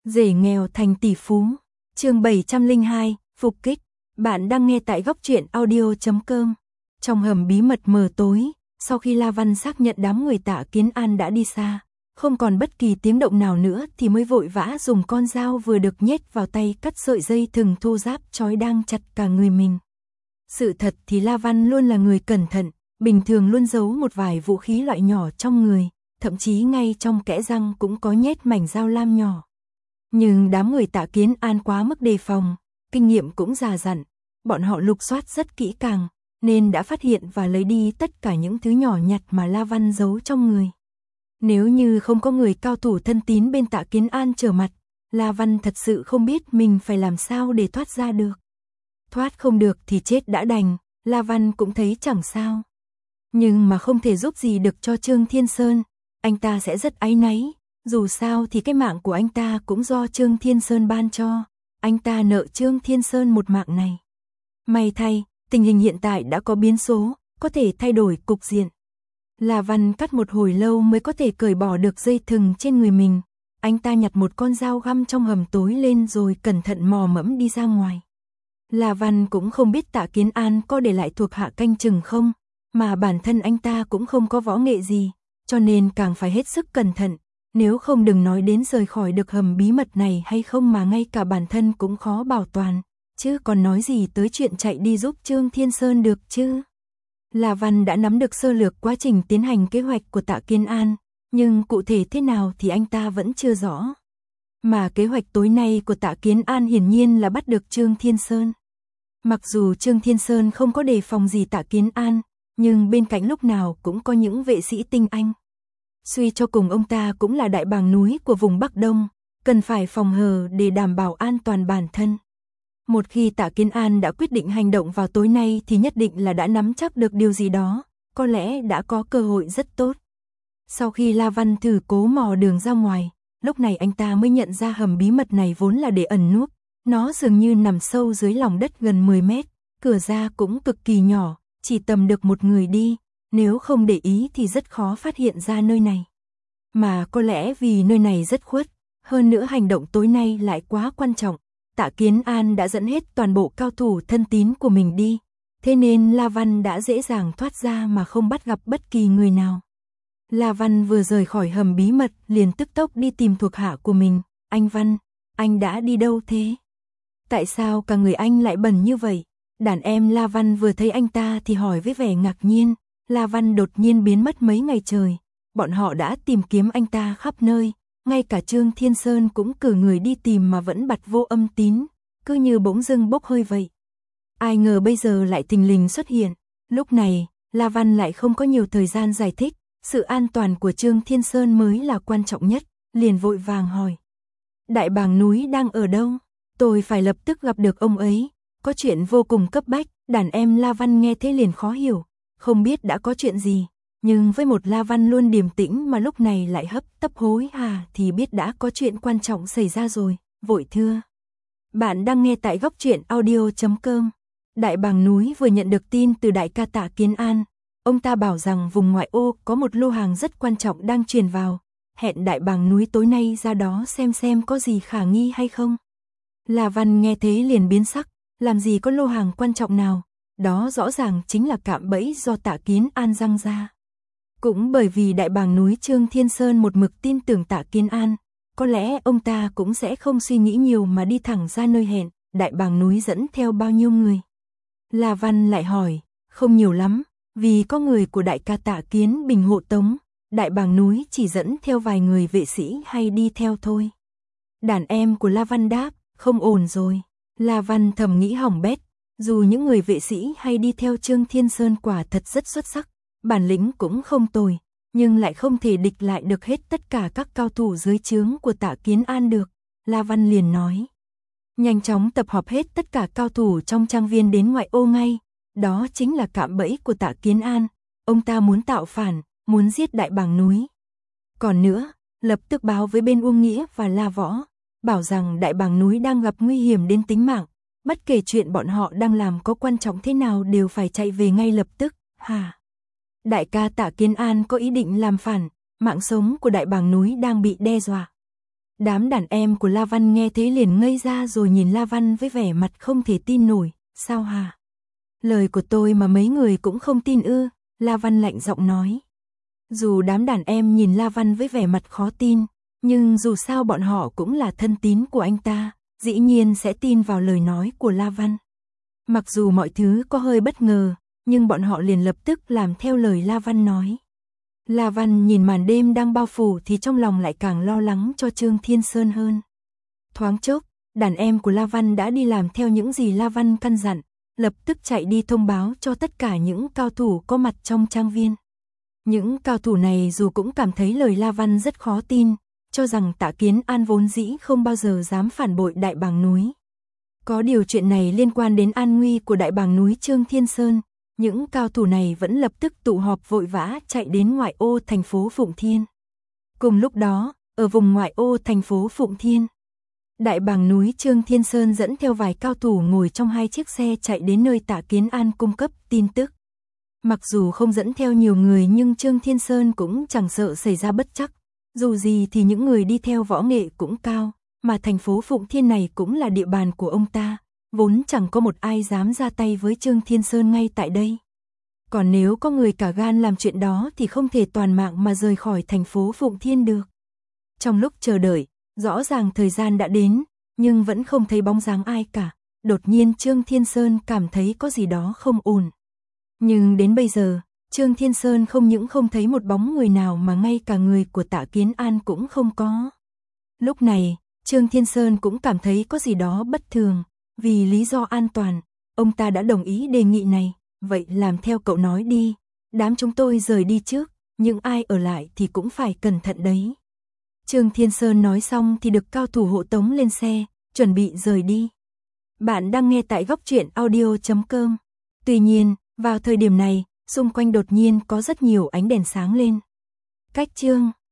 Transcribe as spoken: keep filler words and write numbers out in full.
Rể nghèo thành tỷ phú. Chương bảy trăm lẻ hai, phục kích. Bạn đang nghe tại góc truyện audio chấm com. Trong hầm bí mật mờ tối, sau khi La Văn xác nhận đám người Tạ Kiến An đã đi xa, không còn bất kỳ tiếng động nào nữa thì mới vội vã dùng con dao vừa được nhét vào tay cắt sợi dây thừng thô ráp trói đang chặt cả người mình. Sự thật thì La Văn luôn là người cẩn thận, bình thường luôn giấu một vài vũ khí loại nhỏ trong người, thậm chí ngay trong kẽ răng cũng có nhét mảnh dao lam nhỏ. Nhưng đám người Tạ Kiến An quá mức đề phòng, kinh nghiệm cũng già dặn, bọn họ lục soát rất kỹ càng, nên đã phát hiện và lấy đi tất cả những thứ nhỏ nhặt mà La Văn giấu trong người. Nếu như không có người cao thủ thân tín bên Tạ Kiến An trở mặt, La Văn thật sự không biết mình phải làm sao để thoát ra được. Thoát không được thì chết đã đành, La Văn cũng thấy chẳng sao. Nhưng mà không thể giúp gì được cho Trương Thiên Sơn, anh ta sẽ rất áy náy, dù sao thì cái mạng của anh ta cũng do Trương Thiên Sơn ban cho, anh ta nợ Trương Thiên Sơn một mạng này. May thay, tình hình hiện tại đã có biến số, có thể thay đổi cục diện. La Văn cắt một hồi lâu mới có thể cởi bỏ được dây thừng trên người mình, anh ta nhặt một con dao găm trong hầm tối lên rồi cẩn thận mò mẫm đi ra ngoài. La Văn cũng không biết Tạ Kiến An có để lại thuộc hạ canh chừng không, mà bản thân anh ta cũng không có võ nghệ gì, cho nên càng phải hết sức cẩn thận, nếu không đừng nói đến rời khỏi được hầm bí mật này hay không mà ngay cả bản thân cũng khó bảo toàn, chứ còn nói gì tới chuyện chạy đi giúp Trương Thiên Sơn được chứ. La Văn đã nắm được sơ lược quá trình tiến hành kế hoạch của Tạ Kiến An, nhưng cụ thể thế nào thì anh ta vẫn chưa rõ. Mà kế hoạch tối nay của Tạ Kiến An hiển nhiên là bắt được Trương Thiên Sơn. Mặc dù Trương Thiên Sơn không có đề phòng gì Tạ Kiến An, nhưng bên cạnh lúc nào cũng có những vệ sĩ tinh anh. Suy cho cùng ông ta cũng là đại bàng núi của vùng Bắc Đông, cần phải phòng hờ để đảm bảo an toàn bản thân. Một khi Tạ Kiến An đã quyết định hành động vào tối nay thì nhất định là đã nắm chắc được điều gì đó, có lẽ đã có cơ hội rất tốt. Sau khi La Văn thử cố mò đường ra ngoài, lúc này anh ta mới nhận ra hầm bí mật này vốn là để ẩn núp, nó dường như nằm sâu dưới lòng đất gần mười mét, cửa ra cũng cực kỳ nhỏ, chỉ tầm được một người đi, nếu không để ý thì rất khó phát hiện ra nơi này. Mà có lẽ vì nơi này rất khuất, hơn nữa hành động tối nay lại quá quan trọng, Tạ Kiến An đã dẫn hết toàn bộ cao thủ thân tín của mình đi, thế nên La Văn đã dễ dàng thoát ra mà không bắt gặp bất kỳ người nào. La Văn vừa rời khỏi hầm bí mật liền tức tốc đi tìm thuộc hạ của mình, anh Văn, anh đã đi đâu thế? Tại sao cả người anh lại bẩn như vậy? Đàn em La Văn vừa thấy anh ta thì hỏi với vẻ ngạc nhiên, La Văn đột nhiên biến mất mấy ngày trời, bọn họ đã tìm kiếm anh ta khắp nơi, ngay cả Trương Thiên Sơn cũng cử người đi tìm mà vẫn bặt vô âm tín, cứ như bỗng dưng bốc hơi vậy. Ai ngờ bây giờ lại thình lình xuất hiện, lúc này, La Văn lại không có nhiều thời gian giải thích, sự an toàn của Trương Thiên Sơn mới là quan trọng nhất, liền vội vàng hỏi. Đại bàng núi đang ở đâu? Tôi phải lập tức gặp được ông ấy, có chuyện vô cùng cấp bách. Đàn em La Văn nghe thế liền khó hiểu, không biết đã có chuyện gì, nhưng với một La Văn luôn điềm tĩnh mà lúc này lại hấp tấp hối hả thì biết đã có chuyện quan trọng xảy ra rồi, vội thưa. Bạn đang nghe tại góc truyện audio chấm com. Đại bàng núi vừa nhận được tin từ đại ca Tạ Kiến An, ông ta bảo rằng vùng ngoại ô có một lô hàng rất quan trọng đang truyền vào, hẹn đại bàng núi tối nay ra đó xem xem có gì khả nghi hay không. La Văn nghe thế liền biến sắc, làm gì có lô hàng quan trọng nào, đó rõ ràng chính là cạm bẫy do Tạ Kiến An răng ra. Cũng bởi vì đại bàng núi Trương Thiên Sơn một mực tin tưởng Tạ Kiến An, có lẽ ông ta cũng sẽ không suy nghĩ nhiều mà đi thẳng ra nơi hẹn. Đại bàng núi dẫn theo bao nhiêu người? La Văn lại hỏi, không nhiều lắm, vì có người của đại ca Tạ Kiến Bình hộ tống, đại bàng núi chỉ dẫn theo vài người vệ sĩ hay đi theo thôi. Đàn em của La Văn đáp, không ổn rồi. La Văn thầm nghĩ hỏng bét, dù những người vệ sĩ hay đi theo Trương Thiên Sơn quả thật rất xuất sắc, bản lĩnh cũng không tồi, nhưng lại không thể địch lại được hết tất cả các cao thủ dưới trướng của Tạ Kiến An được. La Văn liền nói, nhanh chóng tập hợp hết tất cả cao thủ trong trang viên đến ngoại ô ngay, đó chính là cạm bẫy của Tạ Kiến An, ông ta muốn tạo phản, muốn giết đại bàng núi. Còn nữa, lập tức báo với bên Uông Nghĩa và La Võ, bảo rằng đại bàng núi đang gặp nguy hiểm đến tính mạng, bất kể chuyện bọn họ đang làm có quan trọng thế nào đều phải chạy về ngay lập tức. Hả? Đại ca Tạ Kiến An có ý định làm phản, mạng sống của đại bàng núi đang bị đe dọa. Đám đàn em của La Văn nghe thế liền ngây ra rồi nhìn La Văn với vẻ mặt không thể tin nổi, sao hả? Lời của tôi mà mấy người cũng không tin ư? La Văn lạnh giọng nói. Dù đám đàn em nhìn La Văn với vẻ mặt khó tin, nhưng dù sao bọn họ cũng là thân tín của anh ta, dĩ nhiên sẽ tin vào lời nói của La Văn. Mặc dù mọi thứ có hơi bất ngờ, nhưng bọn họ liền lập tức làm theo lời La Văn nói. La Văn nhìn màn đêm đang bao phủ thì trong lòng lại càng lo lắng cho Trương Thiên Sơn hơn. Thoáng chốc, đàn em của La Văn đã đi làm theo những gì La Văn căn dặn, lập tức chạy đi thông báo cho tất cả những cao thủ có mặt trong trang viên. Những cao thủ này dù cũng cảm thấy lời La Văn rất khó tin, cho rằng Tạ Kiến An vốn dĩ không bao giờ dám phản bội Đại Bàng Núi. Có điều chuyện này liên quan đến an nguy của Đại Bàng Núi Trương Thiên Sơn, những cao thủ này vẫn lập tức tụ họp vội vã chạy đến ngoại ô thành phố Phụng Thiên. Cùng lúc đó, ở vùng ngoại ô thành phố Phụng Thiên, Đại Bàng Núi Trương Thiên Sơn dẫn theo vài cao thủ ngồi trong hai chiếc xe chạy đến nơi Tạ Kiến An cung cấp tin tức. Mặc dù không dẫn theo nhiều người nhưng Trương Thiên Sơn cũng chẳng sợ xảy ra bất trắc. Dù gì thì những người đi theo võ nghệ cũng cao, mà thành phố Phụng Thiên này cũng là địa bàn của ông ta, vốn chẳng có một ai dám ra tay với Trương Thiên Sơn ngay tại đây. Còn nếu có người cả gan làm chuyện đó thì không thể toàn mạng mà rời khỏi thành phố Phụng Thiên được. Trong lúc chờ đợi, rõ ràng thời gian đã đến, nhưng vẫn không thấy bóng dáng ai cả. Đột nhiên Trương Thiên Sơn cảm thấy có gì đó không ổn. Nhưng đến bây giờ, Trương Thiên Sơn không những không thấy một bóng người nào mà ngay cả người của Tạ Kiến An cũng không có. Lúc này, Trương Thiên Sơn cũng cảm thấy có gì đó bất thường, vì lý do an toàn, ông ta đã đồng ý đề nghị này, vậy làm theo cậu nói đi, đám chúng tôi rời đi trước, những ai ở lại thì cũng phải cẩn thận đấy. Trương Thiên Sơn nói xong thì được cao thủ hộ tống lên xe, chuẩn bị rời đi. Bạn đang nghe tại góc truyện audio chấm com. Tuy nhiên, vào thời điểm này, xung quanh đột nhiên có rất nhiều ánh đèn sáng lên. Cách Trương